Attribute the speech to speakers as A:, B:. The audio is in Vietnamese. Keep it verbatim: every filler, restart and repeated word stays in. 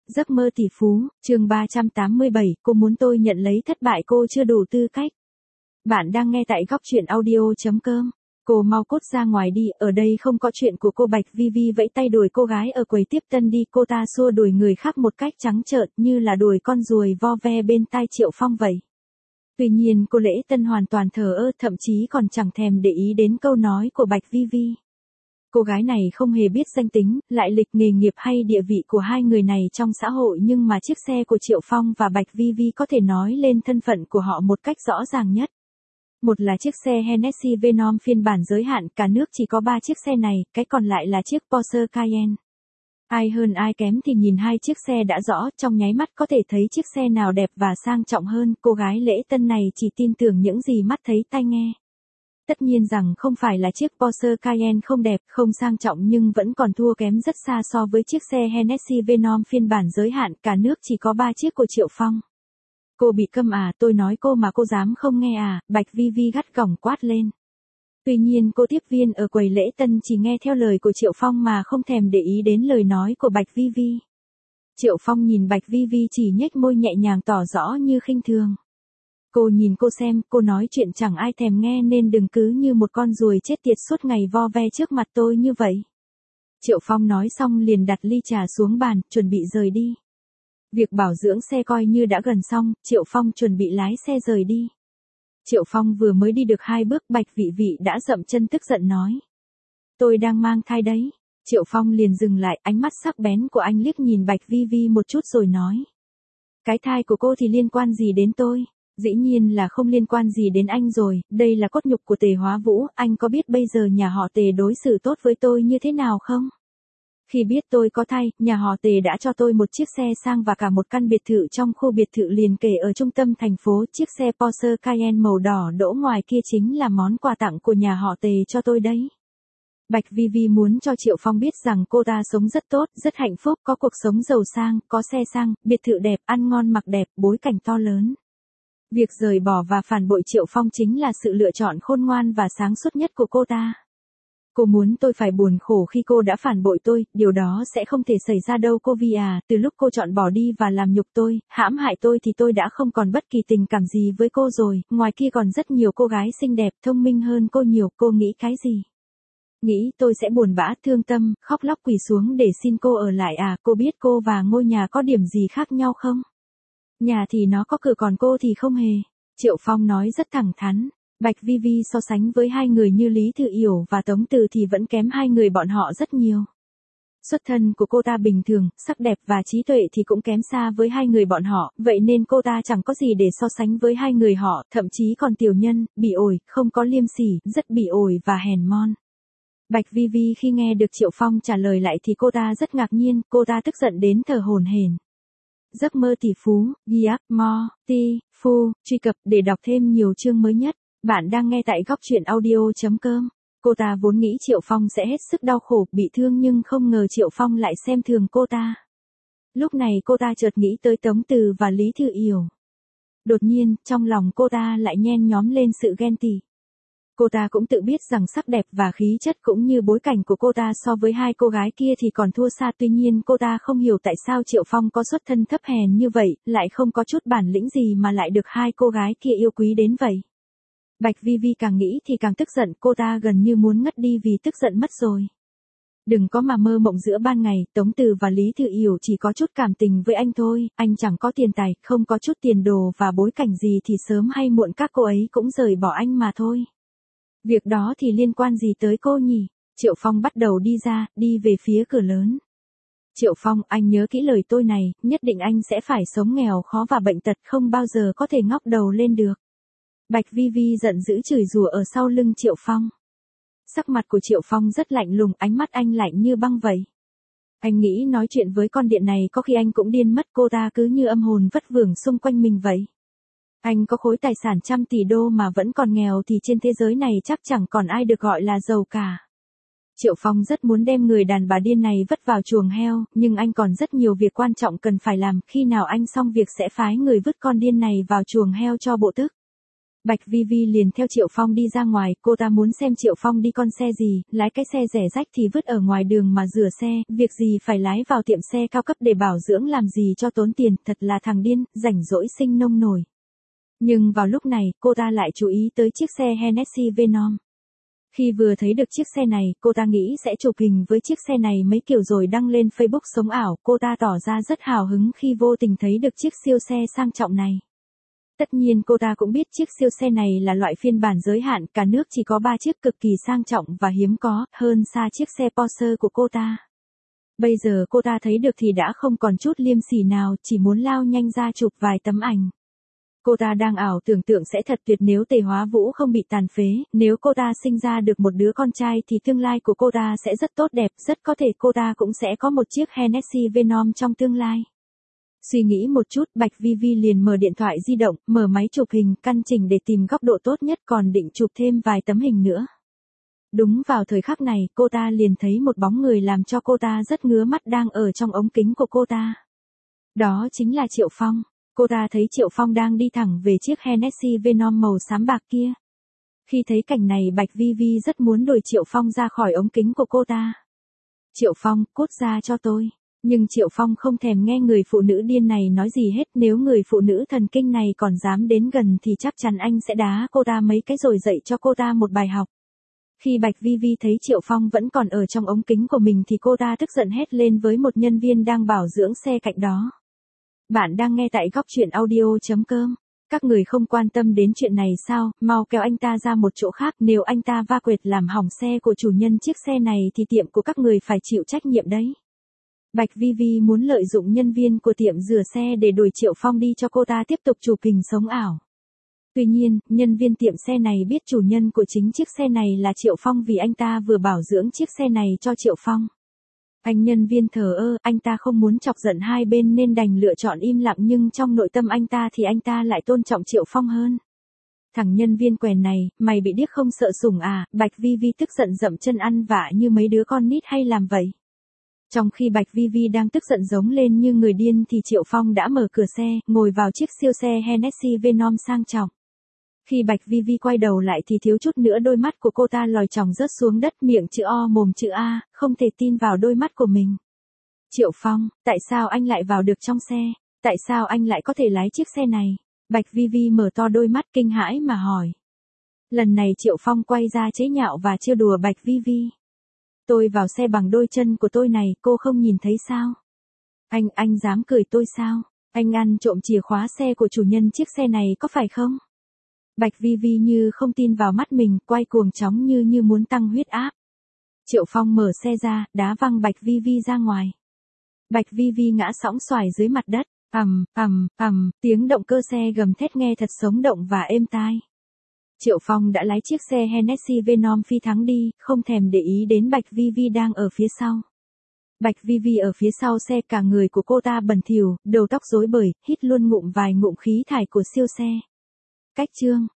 A: Giấc mơ tỷ phú, chương ba trăm tám mươi bảy, cô muốn tôi nhận lấy thất bại cô chưa đủ tư cách. Bạn đang nghe tại góc truyện audio.com. Cô mau cút ra ngoài đi, ở đây không có chuyện của cô. Bạch Vi Vi vẫy tay đuổi cô gái ở quầy tiếp tân đi, cô ta xua đuổi người khác một cách trắng trợn như là đuổi con ruồi vo ve bên tai Triệu Phong vậy. Tuy nhiên cô Lễ Tân hoàn toàn thờ ơ, thậm chí còn chẳng thèm để ý đến câu nói của Bạch Vi Vi. Cô gái này không hề biết danh tính, lại lịch nghề nghiệp hay địa vị của hai người này trong xã hội, nhưng mà chiếc xe của Triệu Phong và Bạch Vi Vi có thể nói lên thân phận của họ một cách rõ ràng nhất. Một là chiếc xe Hennessy Venom phiên bản giới hạn, cả nước chỉ có ba chiếc xe này, cái còn lại là chiếc Porsche Cayenne. Ai hơn ai kém thì nhìn hai chiếc xe đã rõ, trong nháy mắt có thể thấy chiếc xe nào đẹp và sang trọng hơn. Cô gái Lễ Tân này chỉ tin tưởng những gì mắt thấy tai nghe. Tất nhiên rằng không phải là chiếc Porsche Cayenne không đẹp, không sang trọng, nhưng vẫn còn thua kém rất xa so với chiếc xe Hennessy Venom phiên bản giới hạn, cả nước chỉ có ba chiếc của Triệu Phong. Cô bị câm à, tôi nói cô mà cô dám không nghe à, Bạch Vi Vi gắt gỏng quát lên. Tuy nhiên cô tiếp viên ở quầy Lễ Tân chỉ nghe theo lời của Triệu Phong mà không thèm để ý đến lời nói của Bạch Vi Vi. Triệu Phong nhìn Bạch Vi Vi chỉ nhếch môi nhẹ nhàng tỏ rõ như khinh thường. Cô nhìn cô xem, cô nói chuyện chẳng ai thèm nghe nên đừng cứ như một con ruồi chết tiệt suốt ngày vo ve trước mặt tôi như vậy. Triệu Phong nói xong liền đặt ly trà xuống bàn, chuẩn bị rời đi. Việc bảo dưỡng xe coi như đã gần xong, Triệu Phong chuẩn bị lái xe rời đi. Triệu Phong vừa mới đi được hai bước, Bạch Vị Vị đã dậm chân tức giận nói. Tôi đang mang thai đấy. Triệu Phong liền dừng lại, ánh mắt sắc bén của anh liếc nhìn Bạch Vi Vi một chút rồi nói. Cái thai của cô thì liên quan gì đến tôi? Dĩ nhiên là không liên quan gì đến anh rồi, đây là cốt nhục của Tề Hóa Vũ, anh có biết bây giờ nhà họ Tề đối xử tốt với tôi như thế nào không? Khi biết tôi có thai, nhà họ Tề đã cho tôi một chiếc xe sang và cả một căn biệt thự trong khu biệt thự liền kề ở trung tâm thành phố. Chiếc xe Porsche Cayenne màu đỏ đỗ ngoài kia chính là món quà tặng của nhà họ Tề cho tôi đấy. Bạch Vi Vi muốn cho Triệu Phong biết rằng cô ta sống rất tốt, rất hạnh phúc, có cuộc sống giàu sang, có xe sang, biệt thự đẹp, ăn ngon mặc đẹp, bối cảnh to lớn. Việc rời bỏ và phản bội Triệu Phong chính là sự lựa chọn khôn ngoan và sáng suốt nhất của cô ta. Cô muốn tôi phải buồn khổ khi cô đã phản bội tôi, điều đó sẽ không thể xảy ra đâu cô Vi à, từ lúc cô chọn bỏ đi và làm nhục tôi, hãm hại tôi thì tôi đã không còn bất kỳ tình cảm gì với cô rồi, ngoài kia còn rất nhiều cô gái xinh đẹp, thông minh hơn cô nhiều, cô nghĩ cái gì? Nghĩ tôi sẽ buồn bã, thương tâm, khóc lóc quỳ xuống để xin cô ở lại à, cô biết cô và ngôi nhà có điểm gì khác nhau không? Nhà thì nó có cửa còn cô thì không hề. Triệu Phong nói rất thẳng thắn. Bạch Vi Vi so sánh với hai người như Lý Thư Yểu và Tống Từ thì vẫn kém hai người bọn họ rất nhiều. Xuất thân của cô ta bình thường, sắc đẹp và trí tuệ thì cũng kém xa với hai người bọn họ, vậy nên cô ta chẳng có gì để so sánh với hai người họ, thậm chí còn tiểu nhân, bỉ ổi, không có liêm sỉ, rất bỉ ổi và hèn mon. Bạch Vi Vi khi nghe được Triệu Phong trả lời lại thì cô ta rất ngạc nhiên, cô ta tức giận đến thở hổn hển. Giấc mơ tỷ phú, Giac Mo, Ti, Phu, truy cập để đọc thêm nhiều chương mới nhất. Bạn đang nghe tại góc truyện audio.com. Cô ta vốn nghĩ Triệu Phong sẽ hết sức đau khổ, bị thương nhưng không ngờ Triệu Phong lại xem thường cô ta. Lúc này cô ta chợt nghĩ tới Tống Từ và Lý Thư Yểu. Đột nhiên, trong lòng cô ta lại nhen nhóm lên sự ghen tị. Cô ta cũng tự biết rằng sắc đẹp và khí chất cũng như bối cảnh của cô ta so với hai cô gái kia thì còn thua xa, tuy nhiên cô ta không hiểu tại sao Triệu Phong có xuất thân thấp hèn như vậy, lại không có chút bản lĩnh gì mà lại được hai cô gái kia yêu quý đến vậy. Bạch Vi Vi càng nghĩ thì càng tức giận, cô ta gần như muốn ngất đi vì tức giận mất rồi. Đừng có mà mơ mộng giữa ban ngày, Tống Từ và Lý Thư Yểu chỉ có chút cảm tình với anh thôi, anh chẳng có tiền tài, không có chút tiền đồ và bối cảnh gì thì sớm hay muộn các cô ấy cũng rời bỏ anh mà thôi. Việc đó thì liên quan gì tới cô nhỉ? Triệu Phong bắt đầu đi ra, đi về phía cửa lớn. Triệu Phong, anh nhớ kỹ lời tôi này, nhất định anh sẽ phải sống nghèo khó và bệnh tật, không bao giờ có thể ngóc đầu lên được. Bạch Vi Vi giận dữ chửi rủa ở sau lưng Triệu Phong. Sắc mặt của Triệu Phong rất lạnh lùng, ánh mắt anh lạnh như băng vậy. Anh nghĩ nói chuyện với con điện này có khi anh cũng điên mất, cô ta cứ như âm hồn vất vưởng xung quanh mình vậy. Anh có khối tài sản trăm tỷ đô mà vẫn còn nghèo thì trên thế giới này chắc chẳng còn ai được gọi là giàu cả. Triệu Phong rất muốn đem người đàn bà điên này vứt vào chuồng heo, nhưng anh còn rất nhiều việc quan trọng cần phải làm, khi nào anh xong việc sẽ phái người vứt con điên này vào chuồng heo cho bộ tức. Bạch Vi Vi liền theo Triệu Phong đi ra ngoài, cô ta muốn xem Triệu Phong đi con xe gì, lái cái xe rẻ rách thì vứt ở ngoài đường mà rửa xe, việc gì phải lái vào tiệm xe cao cấp để bảo dưỡng làm gì cho tốn tiền, thật là thằng điên, rảnh rỗi sinh nông nổi. Nhưng vào lúc này, cô ta lại chú ý tới chiếc xe Hennessy Venom. Khi vừa thấy được chiếc xe này, cô ta nghĩ sẽ chụp hình với chiếc xe này mấy kiểu rồi đăng lên Facebook sống ảo, cô ta tỏ ra rất hào hứng khi vô tình thấy được chiếc siêu xe sang trọng này. Tất nhiên cô ta cũng biết chiếc siêu xe này là loại phiên bản giới hạn, cả nước chỉ có ba chiếc cực kỳ sang trọng và hiếm có, hơn xa chiếc xe Porsche của cô ta. Bây giờ cô ta thấy được thì đã không còn chút liêm sỉ nào, chỉ muốn lao nhanh ra chụp vài tấm ảnh. Cô ta đang ảo tưởng tượng sẽ thật tuyệt nếu Tề Hóa Vũ không bị tàn phế, nếu cô ta sinh ra được một đứa con trai thì tương lai của cô ta sẽ rất tốt đẹp, rất có thể cô ta cũng sẽ có một chiếc Hennessy Venom trong tương lai. Suy nghĩ một chút, Bạch Vi Vi liền mở điện thoại di động, mở máy chụp hình, căn chỉnh để tìm góc độ tốt nhất, còn định chụp thêm vài tấm hình nữa. Đúng vào thời khắc này, cô ta liền thấy một bóng người làm cho cô ta rất ngứa mắt đang ở trong ống kính của cô ta. Đó chính là Triệu Phong. Cô ta thấy Triệu Phong đang đi thẳng về chiếc Hennessy Venom màu xám bạc kia. Khi thấy cảnh này, Bạch Vi Vi rất muốn đuổi Triệu Phong ra khỏi ống kính của cô ta. Triệu Phong, cút ra cho tôi. Nhưng Triệu Phong không thèm nghe người phụ nữ điên này nói gì hết, nếu người phụ nữ thần kinh này còn dám đến gần thì chắc chắn anh sẽ đá cô ta mấy cái rồi dạy cho cô ta một bài học. Khi Bạch Vi Vi thấy Triệu Phong vẫn còn ở trong ống kính của mình thì cô ta tức giận hét lên với một nhân viên đang bảo dưỡng xe cạnh đó. Bạn đang nghe tại góc truyện audio chấm com. Các người không quan tâm đến chuyện này sao, mau kéo anh ta ra một chỗ khác, nếu anh ta va quệt làm hỏng xe của chủ nhân chiếc xe này thì tiệm của các người phải chịu trách nhiệm đấy. Bạch Vi Vi muốn lợi dụng nhân viên của tiệm rửa xe để đuổi Triệu Phong đi cho cô ta tiếp tục chụp hình sống ảo. Tuy nhiên, nhân viên tiệm xe này biết chủ nhân của chính chiếc xe này là Triệu Phong vì anh ta vừa bảo dưỡng chiếc xe này cho Triệu Phong. Anh nhân viên thờ ơ, anh ta không muốn chọc giận hai bên nên đành lựa chọn im lặng, nhưng trong nội tâm anh ta thì anh ta lại tôn trọng Triệu Phong hơn. Thằng nhân viên quèn này, mày bị điếc không sợ sủng à? Bạch Vi Vi tức giận dậm chân ăn vạ như mấy đứa con nít hay làm vậy. Trong khi Bạch Vi Vi đang tức giận giống lên như người điên thì Triệu Phong đã mở cửa xe, ngồi vào chiếc siêu xe Hennessy Venom sang trọng. Khi Bạch Vi Vi quay đầu lại thì thiếu chút nữa đôi mắt của cô ta lòi chòng rớt xuống đất, miệng chữ O mồm chữ A, không thể tin vào đôi mắt của mình. Triệu Phong, tại sao anh lại vào được trong xe? Tại sao anh lại có thể lái chiếc xe này? Bạch Vi Vi mở to đôi mắt kinh hãi mà hỏi. Lần này Triệu Phong quay ra chế nhạo và trêu đùa Bạch Vi Vi. Tôi vào xe bằng đôi chân của tôi này, cô không nhìn thấy sao? Anh, anh dám cười tôi sao? Anh ăn trộm chìa khóa xe của chủ nhân chiếc xe này có phải không? Bạch Vi Vi như không tin vào mắt mình, quay cuồng chóng như như muốn tăng huyết áp. Triệu Phong mở xe ra, đá văng Bạch Vi Vi ra ngoài. Bạch Vi Vi ngã sõng xoài dưới mặt đất, ầm, ầm, ầm, tiếng động cơ xe gầm thét nghe thật sống động và êm tai. Triệu Phong đã lái chiếc xe Hennessy Venom phi thắng đi, không thèm để ý đến Bạch Vi Vi đang ở phía sau. Bạch Vi Vi ở phía sau xe, cả người của cô ta bẩn thỉu, đầu tóc rối bời, hít luôn ngụm vài ngụm khí thải của siêu xe. Cách chương